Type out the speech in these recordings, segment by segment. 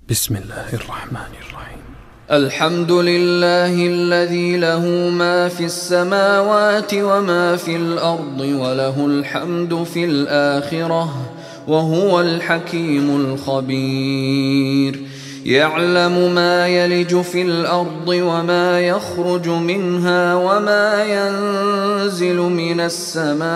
بسم الله الرحمن الرحيم. الحمد لله الذي له ما في السماوات وما في الأرض وله الحمد في الآخرة وهو الحكيم الخبير. يعلم ما يلج في الأرض وما يخرج منها وما ينزل من السماء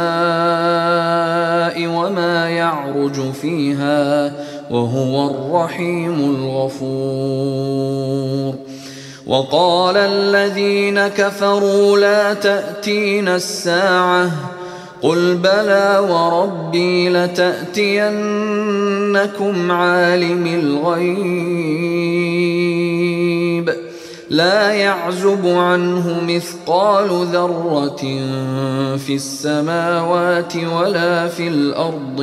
وما يعرج فيها وهو الرحيم الغفور. وقال الذين كفروا لا تأتينا الساعة قل بلى وربي لتأتينكم عالم الغيب لا يعزب عنه مثقال ذرة في السماوات ولا في الأرض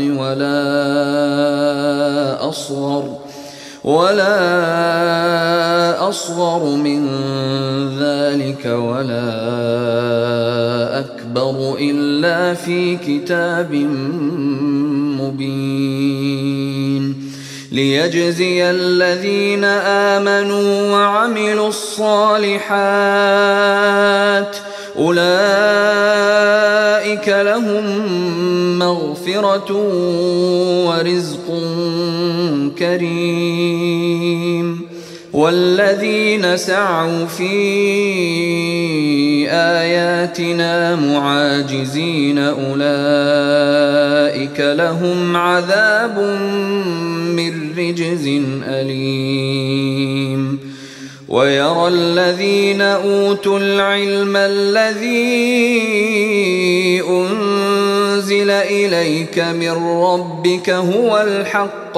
ولا أصغر من ذلك ولا أكبر إلا في كتاب مبين. ليجزي الذين آمنوا وعملوا الصالحات أولئك لهم مغفرة ورزق كريم. والذين سعوا في آياتنا معاجزين أولئك لهم عذاب من رجز أليم. ويرى الذين أوتوا العلم الذي أنزل إليك من ربك هو الحق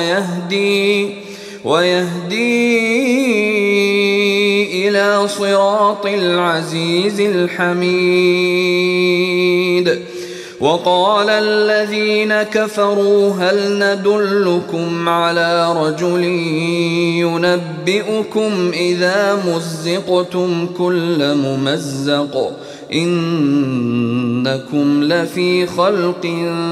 ويهدي إلى صراط العزيز الحميد. وقال الذين كفروا هل ندلكم على رجل ينبئكم إذا مزقتم كل ممزق إنكم لفي خلق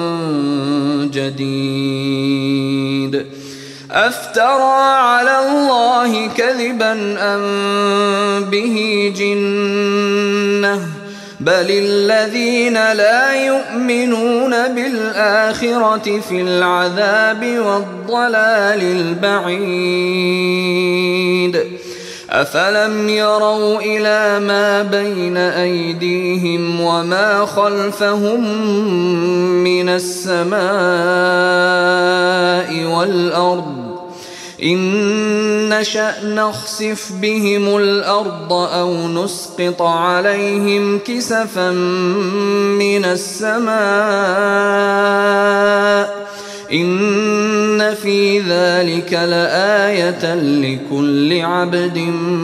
جديد. أفترى على الله كذبا أم به جنة بل الذين لا يؤمنون بالآخرة في العذاب والضلال البعيد. أفلم يروا إلى ما بين أيديهم وما خلفهم من السماء والأرض إن نشأ نخسف بهم الأرض أو نسقط عليهم كسفا من السماء إن في ذلك لآية لكل عبد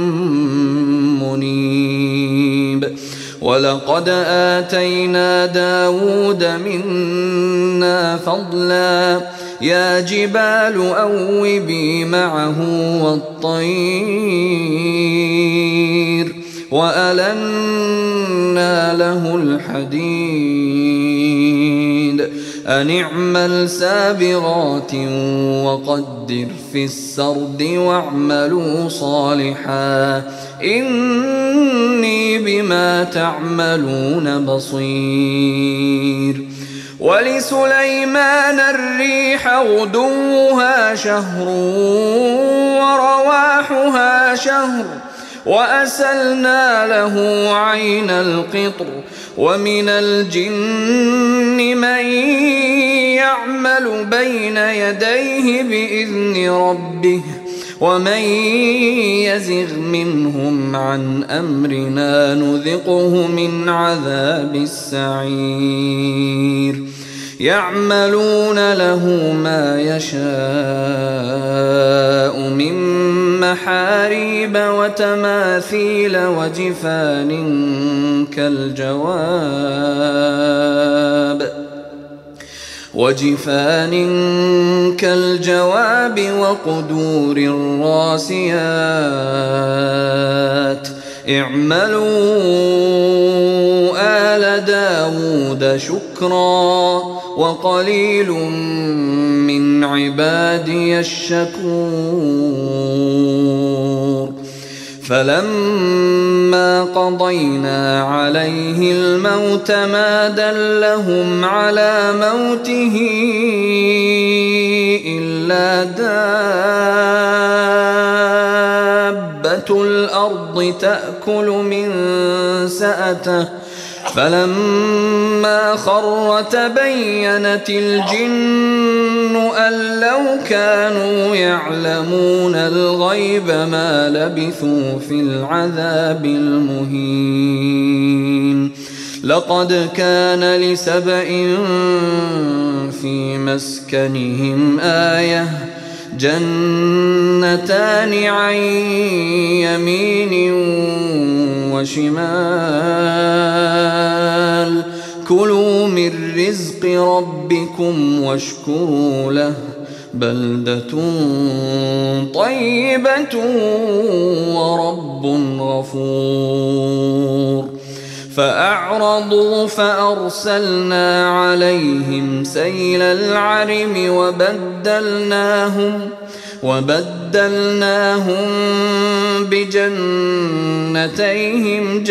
منيب. ولقد آتينا داود منا فضلا يا جبال أوبي معه والطير وألنا له الحديد أن اعمل سابغات وقدر في السرد واعملوا صالحا إني بما تعملون بصير. ولسليمان الريح غدوها شهر ورواحها شهر وأسلنا له عين القطر ومن الجن من يعمل بين يديه بإذن ربه ومن يزغ منهم عن أمرنا نذقه من عذاب السعير. يعملون له ما يشاء من محاريب وتماثيل وجفان كالجواب وقدور الراسيات اعملوا آل إلى داود شكرا وقليل من عبادي الشكور. فلما قضينا عليه الموت ما دلهم على موته إلا دابة الأرض تأكل من سأته. فلما خر تبينت الجن أن لو كانوا يعلمون الغيب ما لبثوا في العذاب المهين. لقد كان لسبإ في مسكنهم آية جنتان عن يمين وشمال كلوا من رزق ربكم واشكروا له بلدة طيبة ورب غفور. فأعرضوا فأرسلنا عليهم سيل العرم وبدلناهم بجنتيهم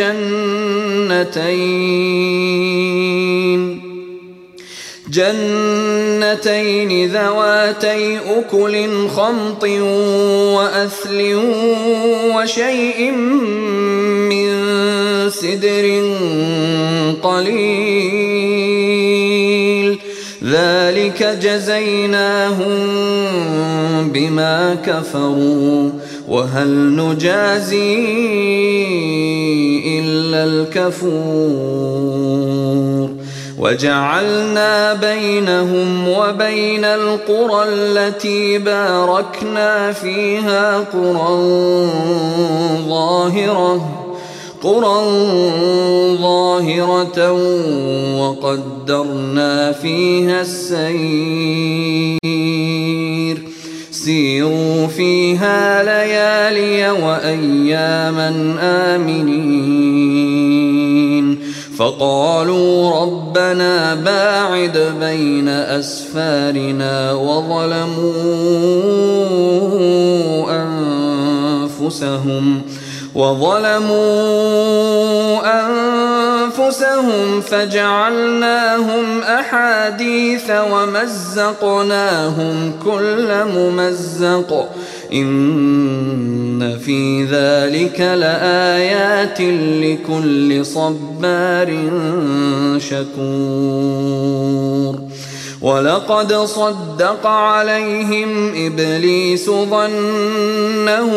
جنتين ذواتي أكل خمط وأثل وشيء من سدر قليل ذلك جزيناهم بما كفروا وهل نجازي إلا الكفور. وجعلنا بينهم وبين القرى التي باركنا فيها قرى ظاهرة وقدرنا فيها السير سيروا فيها ليالي وأياما آمنين. فقالوا ربنا باعد بين أسفارنا وظلموا أنفسهم فجعلناهم أحاديث ومزقناهم كل ممزق إن في ذلك لآيات لكل صبار شكور. ولقد صدق عليهم إبليس ظنه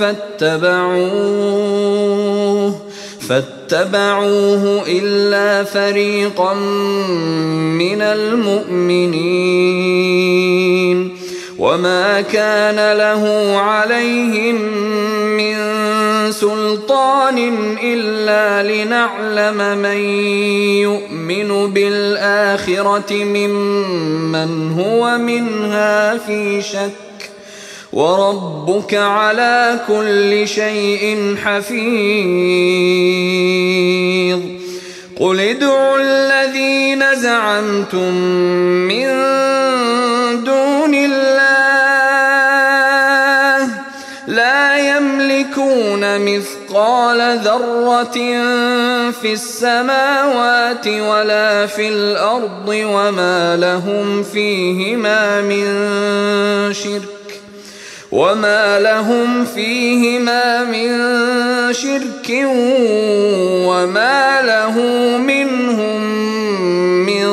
فاتبعوه إلا فريقا من المؤمنين وما كان له عليهم من سلطان إلا لنعلم من يؤمن بالآخرة ممن هو منها في شك وربك على كل شيء حفيظ. قل ادعوا الذين زعمتم من دون الله لا يملكون مثقال ذرة في السماوات ولا في الأرض وما لهم فيهما من شرك وما له منهم من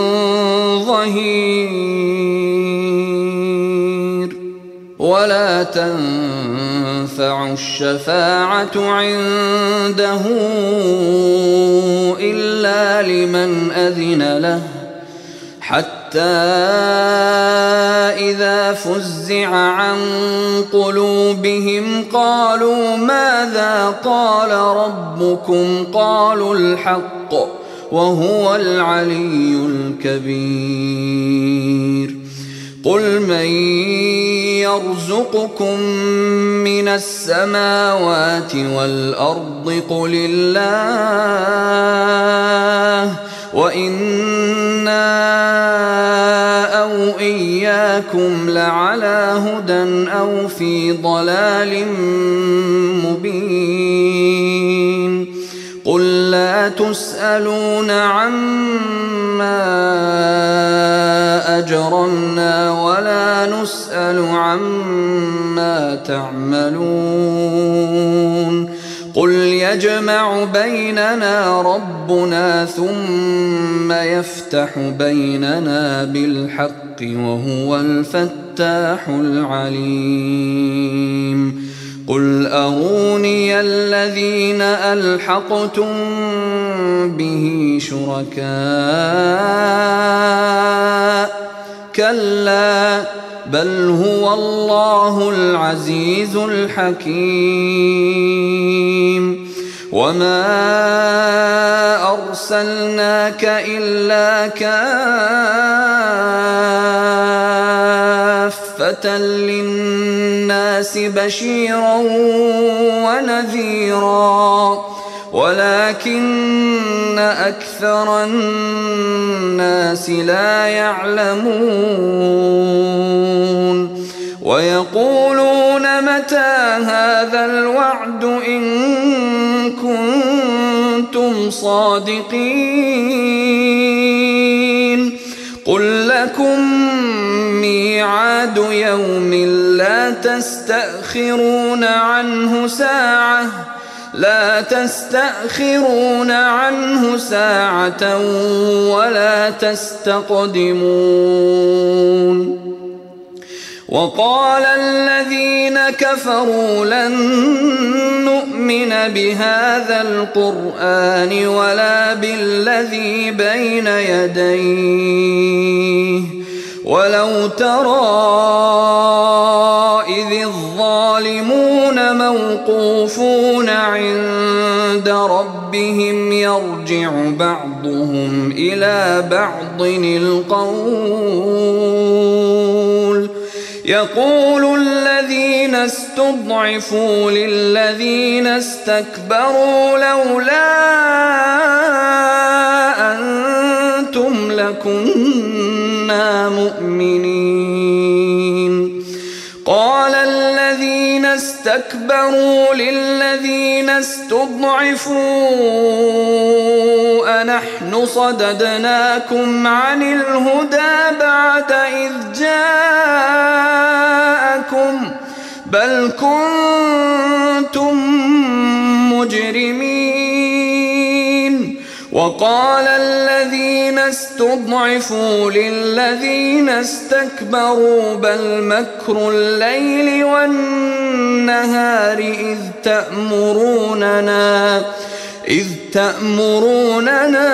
ظهير. ولا تنفع الشفاعة عنده إلا لمن أذن له حتى إذا فزع عن قلوبهم قالوا ماذا قال ربكم قالوا الحق وهو العلي الكبير. قل من يرزقكم من السماوات والأرض قل الله وإنا أو إياكم لعلى هدى أو في ضلال مبين. قل لا تسألون عما أجرمنا ولا نسأل عما تعملون. قل يجمع بيننا ربنا ثم يفتح بيننا بالحق وهو الفتاح العليم. قل أروني الذين ألحقتم به شركاء كلا بل هو الله العزيز الحكيم. وما أرسلناك إلا كافة للناس بشيرا ونذيرا ولكن أكثر الناس لا يعلمون. ويقولون متى هذا الوعد إن كنتم صادقين. قل لكم ميعاد يوم لا تستأخرون عنه ساعة ولا تستقدمون. وقال الذين كفروا لن نؤمن بهذا القرآن ولا بالذي بين يديه ولو ترى إذ الظالمون موقوفون عند ربهم يرجع بعضهم إلى بعض القول يقول الذين استضعفوا للذين استكبروا لولا أنتم لكنا مؤمنين. قال الذين استكبروا للذين استضعفوا أنحن صددناكم عن الهدى بعد إذ جاءكم بل كنتم مجرمين. وقال الذين استضعفوا للذين استكبروا بل مكر الليل والنهار إذ تأمروننا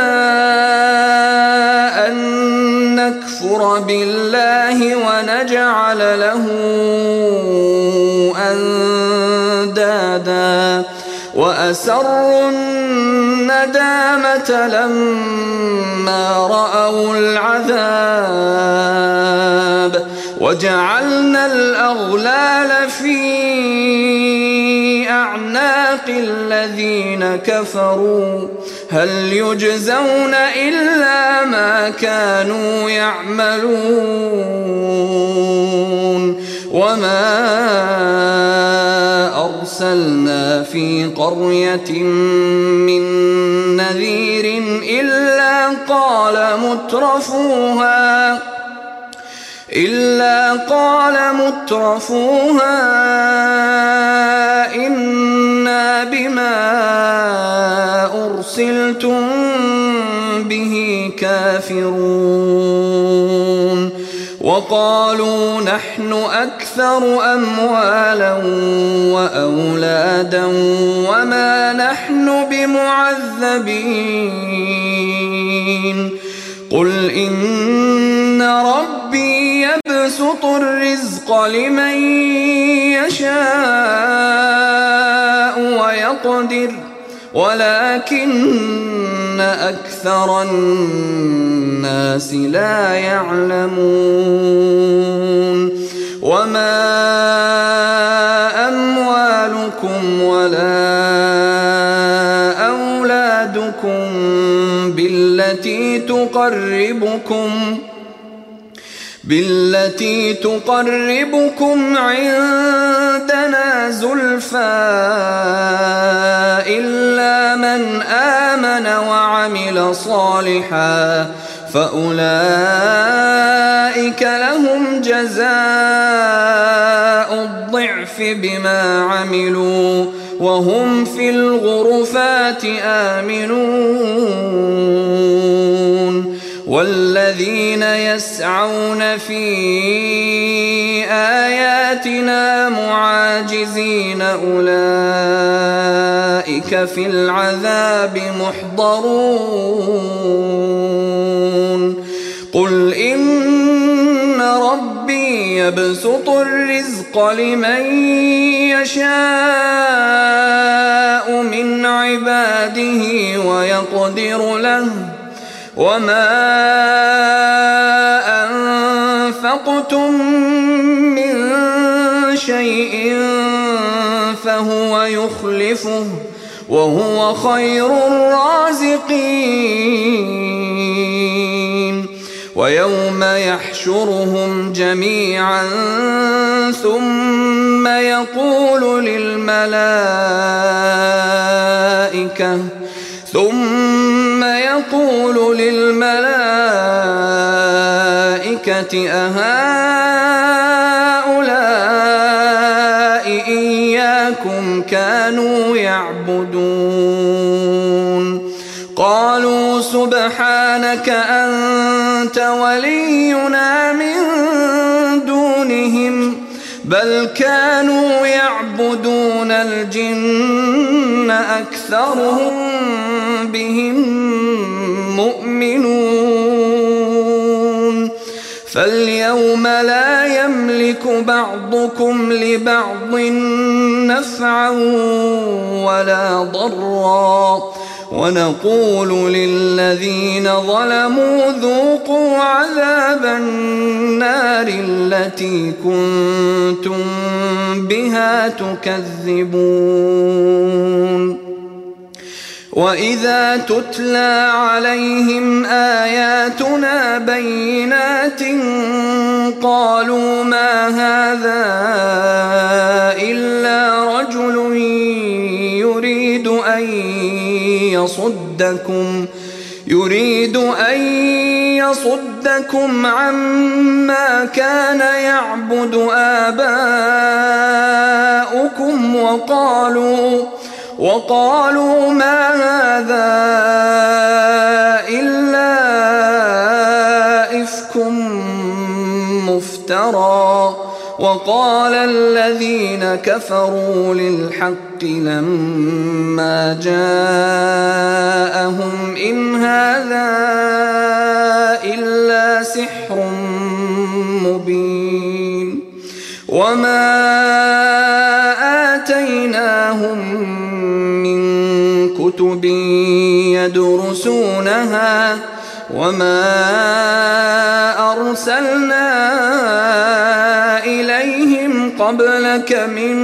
أن نكفر بالله ونجعل له أندادا وأسروا الندامة لما رأوا العذاب وجعلنا الأغلال في أعناق الذين كفروا هل يجزون إلا ما كانوا يعملون. وما أرسلنا في قرية من نذير إلا قال مترفوها إنا بما أرسلتم به كافرون. وقالوا نحن أكثر أموالا وأولادا وما نحن بمعذبين. قل إن ربي يبسط الرزق لمن يشاء ويقدر ولكن أكثر الناس لا يعلمون. وما أموالكم ولا أولادكم بالتي تقربكم عندنا زلفى إلا من آمن وعمل صالحا فأولئك لهم جزاء الضعف بما عملوا وهم في الغرفات آمنون والذين يسعون في آياتنا معاجزين أولئك في العذاب محضرون قل إن ربي يبسط الرزق لمن يشاء من عباده ويقدر له وما أنفقتم من شيء فهو يخلفه وهو خير الرازقين ويوم يحشرهم جميعا ثم يقول للملائكة أهؤلاء إياكم كانوا يعبدون قالوا سبحانك أنت ولينا من دونهم بل كانوا يعبدون الجن أكثرهم بهم مؤمنون فاليوم لا يملك بعضكم لبعض نفعا ولا ضرا ونقول للذين ظلموا ذوقوا عذاب النار التي كنتم بها تكذبون وإذا تتلى عليهم آياتنا بينات قالوا ما هذا إلا رجل يريد أن يصدكم عما كان يعبد آباؤكم وقالوا ما هذا إلا إفك مفترى وقال الذين كفروا للحق لما جاءهم إن هذا إلا سحر مبين وما آتيناهم من كتب يدرسونها وما أرسلنا إليهم قبلك من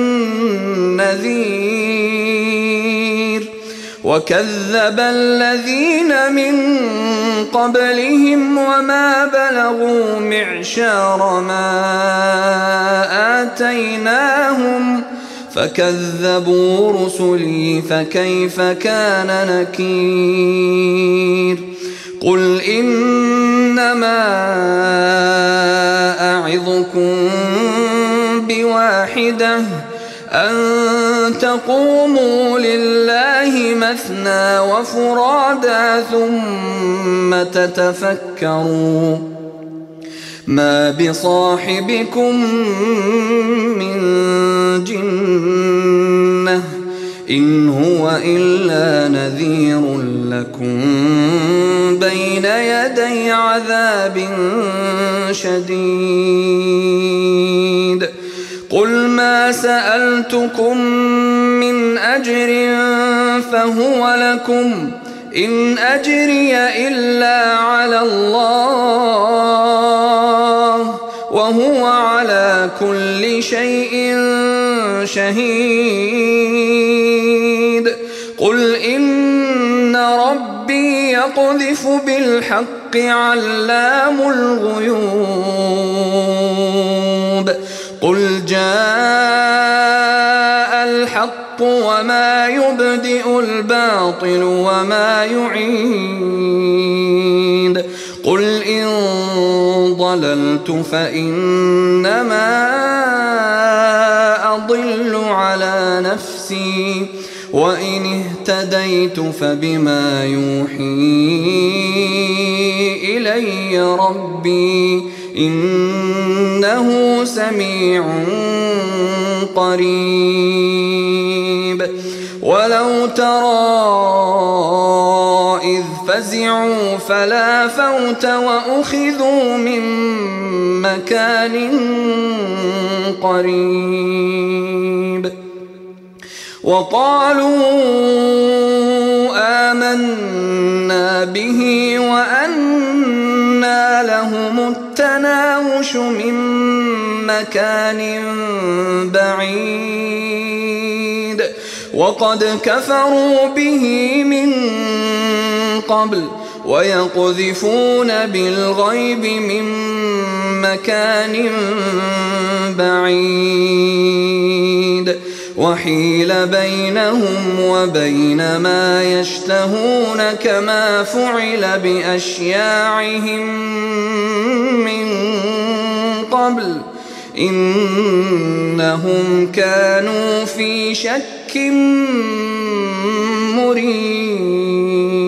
نذير وكذب الذين من قبلهم وما بلغوا معشار ما آتيناهم فكذبوا رسلي فكيف كان نكير قل إنما أعظكم بواحدة أن تقوموا لله مثنى وفرادا ثم تتفكروا ما بصاحبكم من جنة إن هو إلا نذير لكم بين يدي عذاب شديد قل ما سألتكم من أجر فهو لكم إن أجري إلا على الله وهو على كل شيء شهيد قل إن ربي يقذف بالحق علام الغيوب قل جاء الحق وما يبدئ الباطل وما يعيد قل إن ضللت فإنما أضل على نفسي وإن اهتديت فبما يوحي إلي ربي إنه سميع قريب ولو ترى إذ فزعوا فلا فوت وأخذوا من مكان قريب وقالوا آمنا به وأنى لهم التناوش من مكان بعيد وقد كفروا به من قبل ويقذفون بالغيب من مكان بعيد وحيل بينهم وبين ما يشتهون كما فعل بأشياعهم من قبل إنهم كانوا في شك مريب